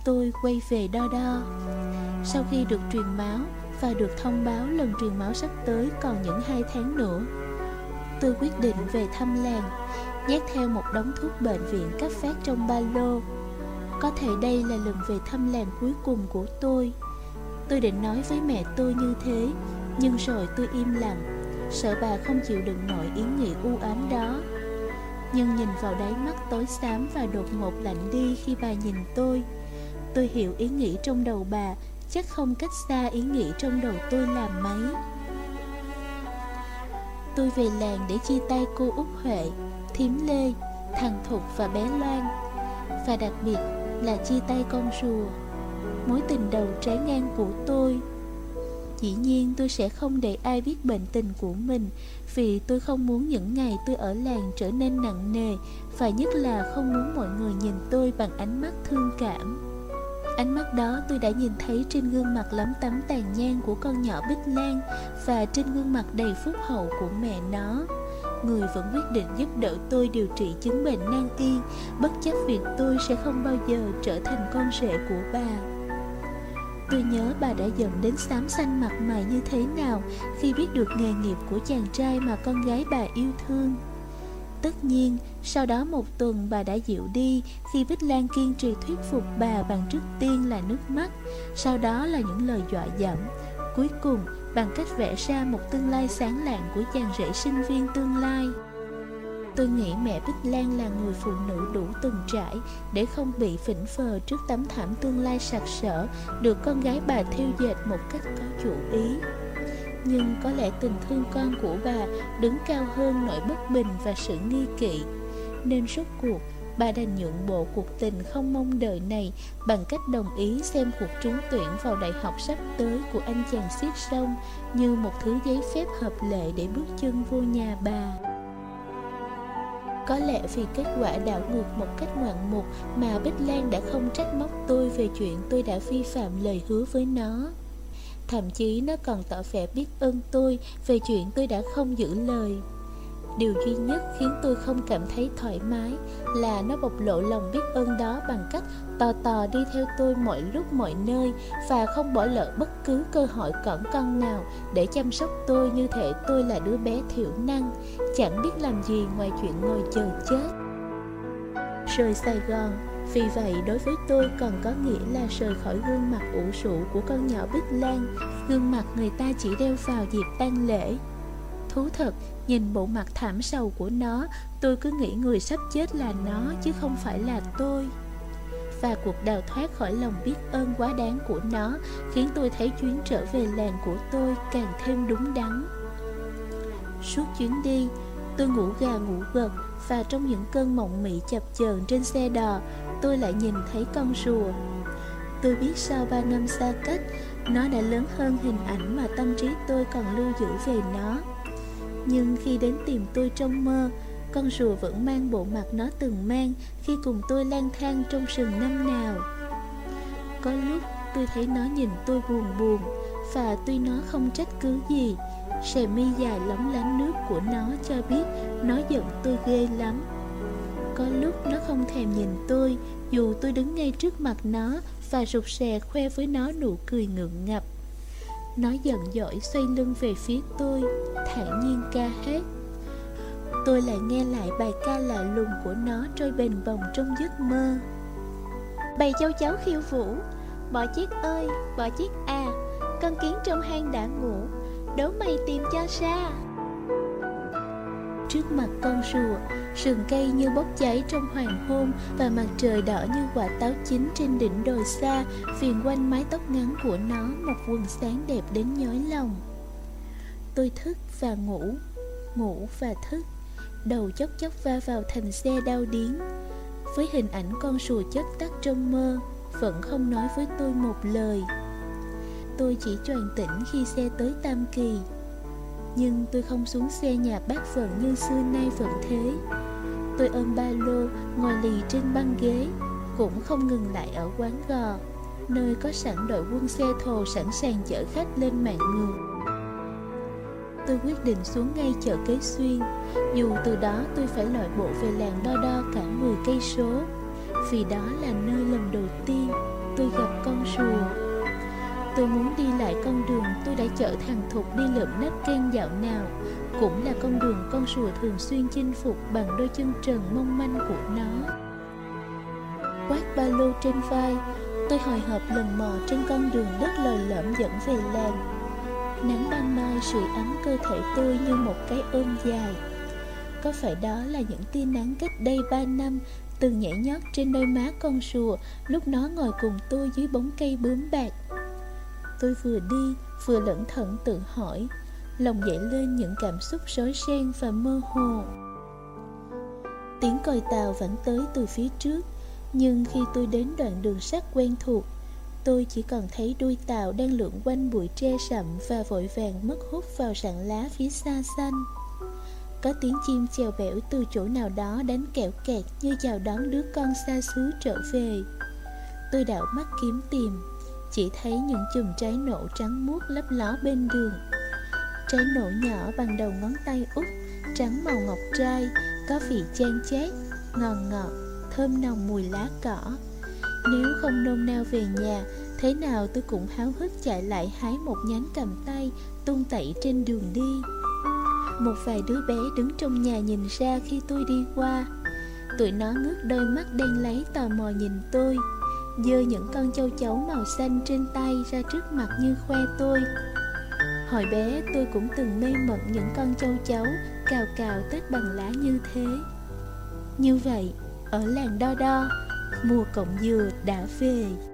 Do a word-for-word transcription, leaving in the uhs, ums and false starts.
tôi quay về Đo Đo. Sau khi được truyền máu và được thông báo lần truyền máu sắp tới còn những hai tháng nữa, tôi quyết định về thăm làng, nhét theo một đống thuốc bệnh viện cấp phát trong ba lô. Có thể đây là lần về thăm làng cuối cùng của tôi. Tôi định nói với mẹ tôi như thế, nhưng rồi tôi im lặng, sợ bà không chịu đựng nổi ý nghĩ u ám đó. Nhưng nhìn vào đáy mắt tối xám và đột ngột lạnh đi khi bà nhìn tôi, tôi hiểu ý nghĩ trong đầu bà chắc không cách xa ý nghĩ trong đầu tôi làm mấy. Tôi về làng để chia tay cô Út Huệ, Thím Lê, thằng Thục và bé Loan, và đặc biệt là chia tay con rùa, mối tình đầu trái ngang của tôi. Dĩ nhiên tôi sẽ không để ai biết bệnh tình của mình, vì tôi không muốn những ngày tôi ở làng trở nên nặng nề, và nhất là không muốn mọi người nhìn tôi bằng ánh mắt thương cảm. Ánh mắt đó tôi đã nhìn thấy trên gương mặt lấm tấm tàn nhang của con nhỏ Bích Lan, và trên gương mặt đầy phúc hậu của mẹ nó, người vẫn quyết định giúp đỡ tôi điều trị chứng bệnh nan y, bất chấp việc tôi sẽ không bao giờ trở thành con rể của bà. Tôi nhớ bà đã giận đến xám xanh mặt mày như thế nào khi biết được nghề nghiệp của chàng trai mà con gái bà yêu thương. Tất nhiên, sau đó một tuần bà đã dịu đi khi Bích Lan kiên trì thuyết phục bà bằng trước tiên là nước mắt, sau đó là những lời dọa dẫm, cuối cùng bằng cách vẽ ra một tương lai sáng lạng của chàng rể sinh viên tương lai. Tôi nghĩ mẹ Bích Lan là người phụ nữ đủ từng trải để không bị phỉnh phờ trước tấm thảm tương lai sặc sỡ được con gái bà thêu dệt một cách có chủ ý. Nhưng có lẽ tình thương con của bà đứng cao hơn nỗi bất bình và sự nghi kỵ, nên rốt cuộc bà đành nhượng bộ cuộc tình không mong đợi này bằng cách đồng ý xem cuộc trúng tuyển vào đại học sắp tới của anh chàng xiết sông như một thứ giấy phép hợp lệ để bước chân vô nhà bà. Có lẽ vì kết quả đảo ngược một cách ngoạn mục mà Bích Lan đã không trách móc tôi về chuyện tôi đã vi phạm lời hứa với nó. Thậm chí nó còn tỏ vẻ biết ơn tôi về chuyện tôi đã không giữ lời. Điều duy nhất khiến tôi không cảm thấy thoải mái là nó bộc lộ lòng biết ơn đó bằng cách tò tò đi theo tôi mọi lúc mọi nơi và không bỏ lỡ bất cứ cơ hội cỏn con nào để chăm sóc tôi như thể tôi là đứa bé thiểu năng, chẳng biết làm gì ngoài chuyện ngồi chờ chết. Rời Sài Gòn, vì vậy đối với tôi còn có nghĩa là rời khỏi gương mặt ủ rũ của con nhỏ Bích Lan, gương mặt người ta chỉ đeo vào dịp tang lễ. Thú thật, nhìn bộ mặt thảm sầu của nó, tôi cứ nghĩ người sắp chết là nó chứ không phải là tôi. Và cuộc đào thoát khỏi lòng biết ơn quá đáng của nó khiến tôi thấy chuyến trở về làng của tôi càng thêm đúng đắn. Suốt chuyến đi, tôi ngủ gà ngủ gật, và trong những cơn mộng mị chập chờn trên xe đò, tôi lại nhìn thấy con rùa. Tôi biết sau ba năm xa cách, nó đã lớn hơn hình ảnh mà tâm trí tôi còn lưu giữ về nó. Nhưng khi đến tìm tôi trong mơ, con rùa vẫn mang bộ mặt nó từng mang khi cùng tôi lang thang trong rừng năm nào. Có lúc tôi thấy nó nhìn tôi buồn buồn, và tuy nó không trách cứ gì, sợi mi dài lóng lánh nước của nó cho biết nó giận tôi ghê lắm. Có lúc nó không thèm nhìn tôi, dù tôi đứng ngay trước mặt nó và rụt rè khoe với nó nụ cười ngượng ngập. Nó giận dỗi xoay lưng về phía tôi, thản nhiên ca hát. Tôi lại nghe lại bài ca lạ lùng của nó trôi bềnh bồng trong giấc mơ. Bầy châu chấu khiêu vũ, bọ chiếc ơi, bọ chiếc à, con kiến trong hang đã ngủ, đố mày tìm cho ra. Trước mặt con rùa, sườn cây như bốc cháy trong hoàng hôn, và mặt trời đỏ như quả táo chín trên đỉnh đồi xa viền quanh mái tóc ngắn của nó một quần sáng đẹp đến nhói lòng. Tôi thức và ngủ, ngủ và thức, đầu chốc chốc va vào thành xe đau điếng, với hình ảnh con rùa chất tắt trong mơ, vẫn không nói với tôi một lời. Tôi chỉ choàng tỉnh khi xe tới Tam Kỳ. Nhưng tôi không xuống xe nhà bác Vận như xưa nay vẫn thế. Tôi ôm ba lô, ngồi lì trên băng ghế, cũng không ngừng lại ở quán gò, nơi có sẵn đội quân xe thồ sẵn sàng chở khách lên mạng ngược. Tôi quyết định xuống ngay chợ Kế Xuyên, dù từ đó tôi phải lội bộ về làng Đo Đo cả mười cây số, vì đó là nơi lần đầu tiên gặp con rùa. Tôi muốn đi lại con đường tôi đã chở thằng Thục đi lượm nếp ken dạo nào, cũng là con đường con rùa thường xuyên chinh phục bằng đôi chân trần mong manh của nó. Quát ba lô trên vai, tôi hồi hộp lần mò trên con đường đất lồi lõm dẫn về làng. Nắng ban mai sưởi ấm cơ thể tôi như một cái ôm dài. Có phải đó là những tia nắng cách đây ba năm từng nhảy nhót trên đôi má con rùa lúc nó ngồi cùng tôi dưới bóng cây bướm bạc? Tôi vừa đi vừa lẩn thận tự hỏi, lòng dậy lên những cảm xúc rối ren và mơ hồ. Tiếng còi tàu vẫn tới từ phía trước, nhưng khi tôi đến đoạn đường sắt quen thuộc, tôi chỉ còn thấy đuôi tàu đang lượn quanh bụi tre rậm và vội vàng mất hút vào rặng lá phía xa xanh. Có tiếng chim chèo bẻo từ chỗ nào đó đánh kẹo kẹt như chào đón đứa con xa xứ trở về. Tôi đảo mắt kiếm tìm, chỉ thấy những chùm trái nổ trắng muốt lấp ló bên đường. Trái nổ nhỏ bằng đầu ngón tay út, trắng màu ngọc trai, có vị chan chát, ngon ngọt, thơm nồng mùi lá cỏ. Nếu không nôn nao về nhà, thế nào tôi cũng háo hức chạy lại hái một nhánh cầm tay, tung tẩy trên đường đi. Một vài đứa bé đứng trong nhà nhìn ra khi tôi đi qua. Tụi nó ngước đôi mắt đen láy tò mò nhìn tôi, giơ những con châu chấu màu xanh trên tay ra trước mặt như khoe tôi. Hồi bé tôi cũng từng mê mẩn những con châu chấu cào cào tết bằng lá như thế. Như vậy, ở làng Đo Đo, mùa cọng dừa đã về.